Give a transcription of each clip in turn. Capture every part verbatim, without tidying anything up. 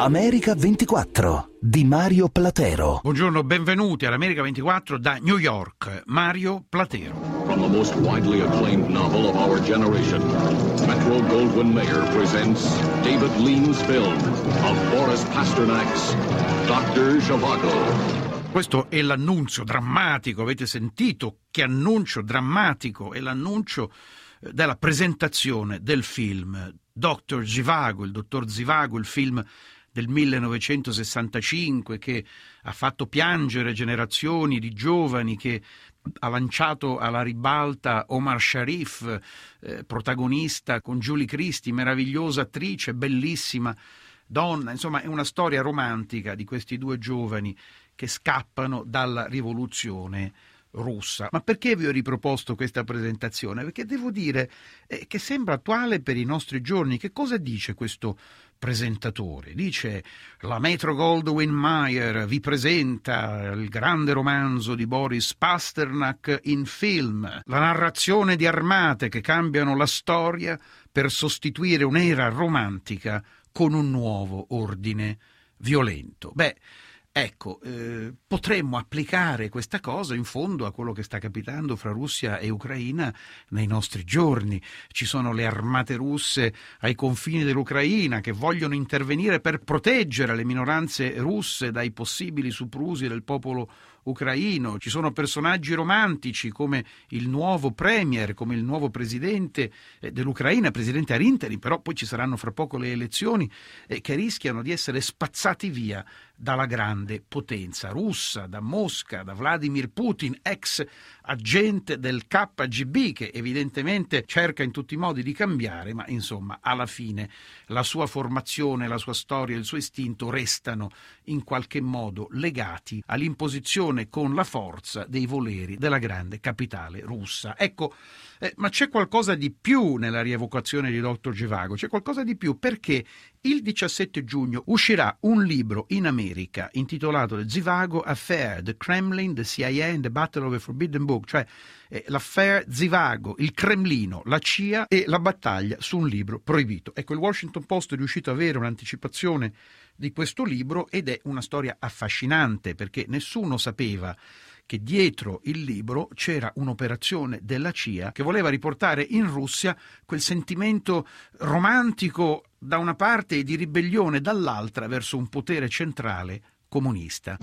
America ventiquattro di Mario Platero. Buongiorno, benvenuti all'America ventiquattro da New York, Mario Platero. From the most widely acclaimed novel of our generation, Metro-Goldwyn-Mayer presents David Lean's film of Boris Pasternak's doctor Zhivago. Questo è l'annuncio drammatico, avete sentito che annuncio drammatico? È l'annuncio della presentazione del film doctor Zhivago, il dottor Zhivago, il film del millenovecentosessantacinque che ha fatto piangere generazioni di giovani, che ha lanciato alla ribalta Omar Sharif, eh, protagonista con Julie Christie, meravigliosa attrice, bellissima donna. Insomma, è una storia romantica di questi due giovani che scappano dalla rivoluzione russa. Ma perché vi ho riproposto questa presentazione? Perché devo dire eh, che sembra attuale per i nostri giorni. Che cosa dice questo presentatore? Dice: la Metro-Goldwyn-Mayer vi presenta il grande romanzo di Boris Pasternak in film, la narrazione di armate che cambiano la storia per sostituire un'era romantica con un nuovo ordine violento. Beh, ecco, eh, potremmo applicare questa cosa in fondo a quello che sta capitando fra Russia e Ucraina nei nostri giorni. Ci sono le armate russe ai confini dell'Ucraina che vogliono intervenire per proteggere le minoranze russe dai possibili soprusi del popolo ucraino. Ci sono personaggi romantici come il nuovo premier, come il nuovo presidente dell'Ucraina, presidente ad interim, però poi ci saranno fra poco le elezioni, eh, che rischiano di essere spazzati via dalla grande potenza russa, da Mosca, da Vladimir Putin, ex agente del K G B, che evidentemente cerca in tutti i modi di cambiare, ma insomma alla fine la sua formazione, la sua storia, il suo istinto restano in qualche modo legati all'imposizione con la forza dei voleri della grande capitale russa. Ecco, eh, ma c'è qualcosa di più nella rievocazione di doctor Zhivago, c'è qualcosa di più, perché il diciassette giugno uscirà un libro in America intitolato The Zhivago Affair, The Kremlin, The C I A and the Battle of the Forbidden Book, cioè eh, l'affaire Zhivago, il Cremlino, la C I A e la battaglia su un libro proibito. Ecco, il Washington Post è riuscito ad avere un'anticipazione di questo libro ed è una storia affascinante, perché nessuno sapeva che dietro il libro c'era un'operazione della C I A che voleva riportare in Russia quel sentimento romantico da una parte e di ribellione dall'altra verso un potere centrale comunista.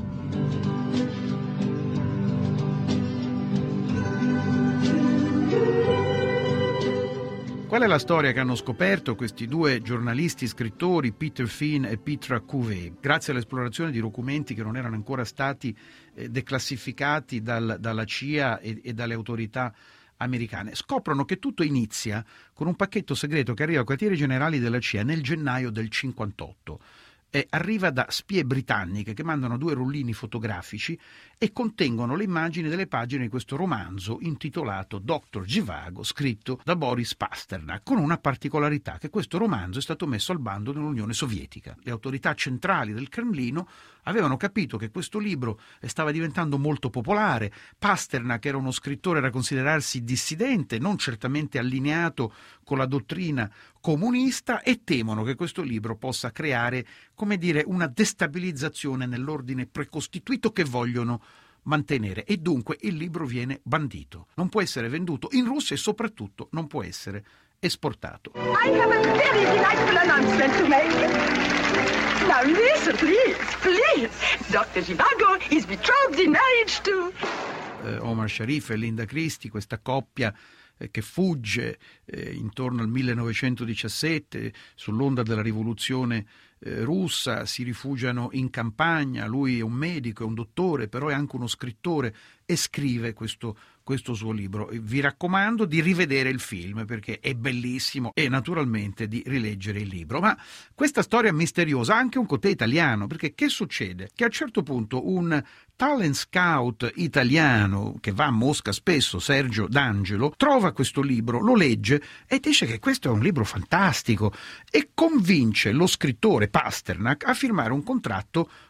Qual è la storia che hanno scoperto questi due giornalisti scrittori, Peter Finn e Petra Couvé, grazie all'esplorazione di documenti che non erano ancora stati eh, declassificati dal, dalla C I A e, e dalle autorità americane? Scoprono che tutto inizia con un pacchetto segreto che arriva ai quartieri generali della C I A nel gennaio del cinquantotto. E arriva da spie britanniche che mandano due rullini fotografici e contengono le immagini delle pagine di questo romanzo intitolato doctor Zhivago, scritto da Boris Pasternak, con una particolarità: che questo romanzo è stato messo al bando nell'Unione Sovietica. Le autorità centrali del Cremlino avevano capito che questo libro stava diventando molto popolare. Pasternak era uno scrittore da considerarsi dissidente, non certamente allineato con la dottrina comunista, e temono che questo libro possa creare, come dire, una destabilizzazione nell'ordine precostituito che vogliono mantenere, e dunque il libro viene bandito. Non può essere venduto in Russia e soprattutto non può essere esportato. I have a very delightful announcement to make. Now listen, please, please. doctor Zhivago is betrothed in marriage to eh, Omar Sharif e Linda Christie, questa coppia eh, che fugge eh, intorno al millenovecentodiciassette sull'onda della rivoluzione eh, russa, si rifugiano in campagna. Lui è un medico, è un dottore, però è anche uno scrittore e scrive questo questo suo libro. Vi raccomando di rivedere il film perché è bellissimo, e naturalmente di rileggere il libro. Ma questa storia misteriosa ha anche un cotè italiano, perché che succede? Che a un certo punto un talent scout italiano che va a Mosca spesso, Sergio D'Angelo, trova questo libro, lo legge e dice che questo è un libro fantastico e convince lo scrittore Pasternak a firmare un contratto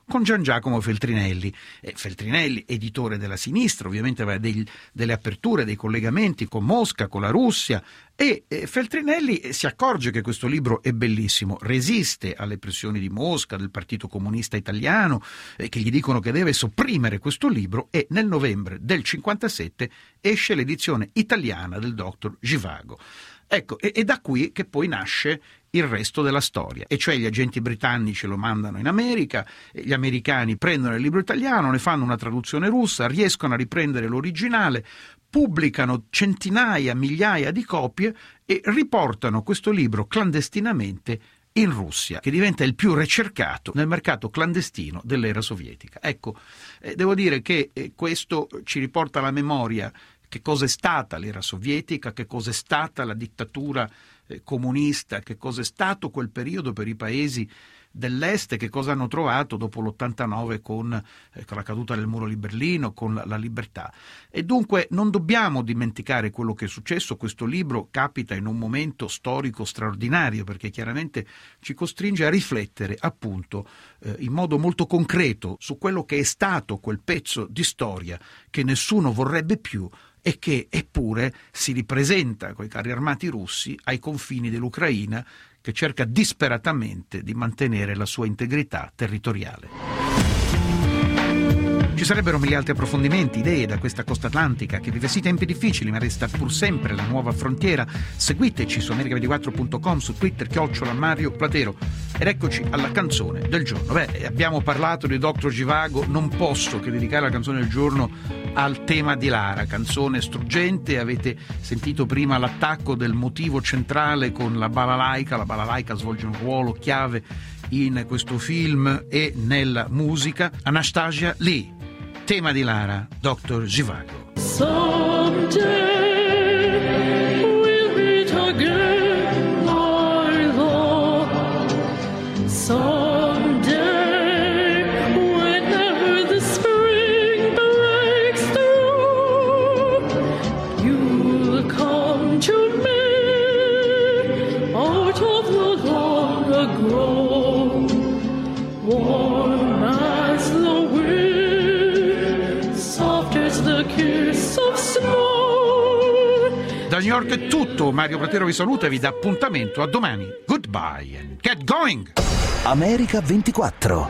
con Gian Giacomo Feltrinelli. Eh, Feltrinelli, editore della sinistra, ovviamente aveva dei, delle aperture, dei collegamenti con Mosca, con la Russia, e eh, Feltrinelli si accorge che questo libro è bellissimo, resiste alle pressioni di Mosca, del Partito Comunista Italiano, eh, che gli dicono che deve sopprimere questo libro, e nel novembre del cinquantasette esce l'edizione italiana del dottor Zhivago. Ecco, e, e da qui che poi nasce il resto della storia, e cioè gli agenti britannici lo mandano in America, gli americani prendono il libro italiano, ne fanno una traduzione russa, riescono a riprendere l'originale, pubblicano centinaia, migliaia di copie e riportano questo libro clandestinamente in Russia, che diventa il più ricercato nel mercato clandestino dell'era sovietica. Ecco, eh, devo dire che eh, questo ci riporta alla memoria che cosa è stata l'era sovietica, che cosa è stata la dittatura eh, comunista, che cosa è stato quel periodo per i paesi dell'est, che cosa hanno trovato dopo l'ottantanove con, eh, con la caduta del muro di Berlino, con la, la libertà. E dunque non dobbiamo dimenticare quello che è successo. Questo libro capita in un momento storico straordinario, perché chiaramente ci costringe a riflettere appunto eh, in modo molto concreto su quello che è stato quel pezzo di storia che nessuno vorrebbe più e che eppure si ripresenta coi carri armati russi ai confini dell'Ucraina, che cerca disperatamente di mantenere la sua integrità territoriale. Ci sarebbero mille altri approfondimenti, idee da questa costa atlantica che vive sì tempi difficili ma resta pur sempre la nuova frontiera. Seguiteci su america ventiquattro punto com, su Twitter chiocciola Mario Platero. Ed eccoci alla canzone del giorno. Beh, abbiamo parlato di doctor Zhivago, non posso che dedicare la canzone del giorno al tema di Lara, canzone struggente. Avete sentito prima l'attacco del motivo centrale con la balalaika. La balalaika svolge un ruolo chiave in questo film e nella musica. Anastasia Lee, tema di Lara, doctor Zhivago. Someday we'll meet again, my Lord. Someday, whenever the spring breaks through, you'll come to me out of the long ago, warm as the wind, soft as the kiss of snow. Da New York è tutto, Mario Platero vi saluta e vi dà appuntamento a domani. Goodbye and get going! America ventiquattro.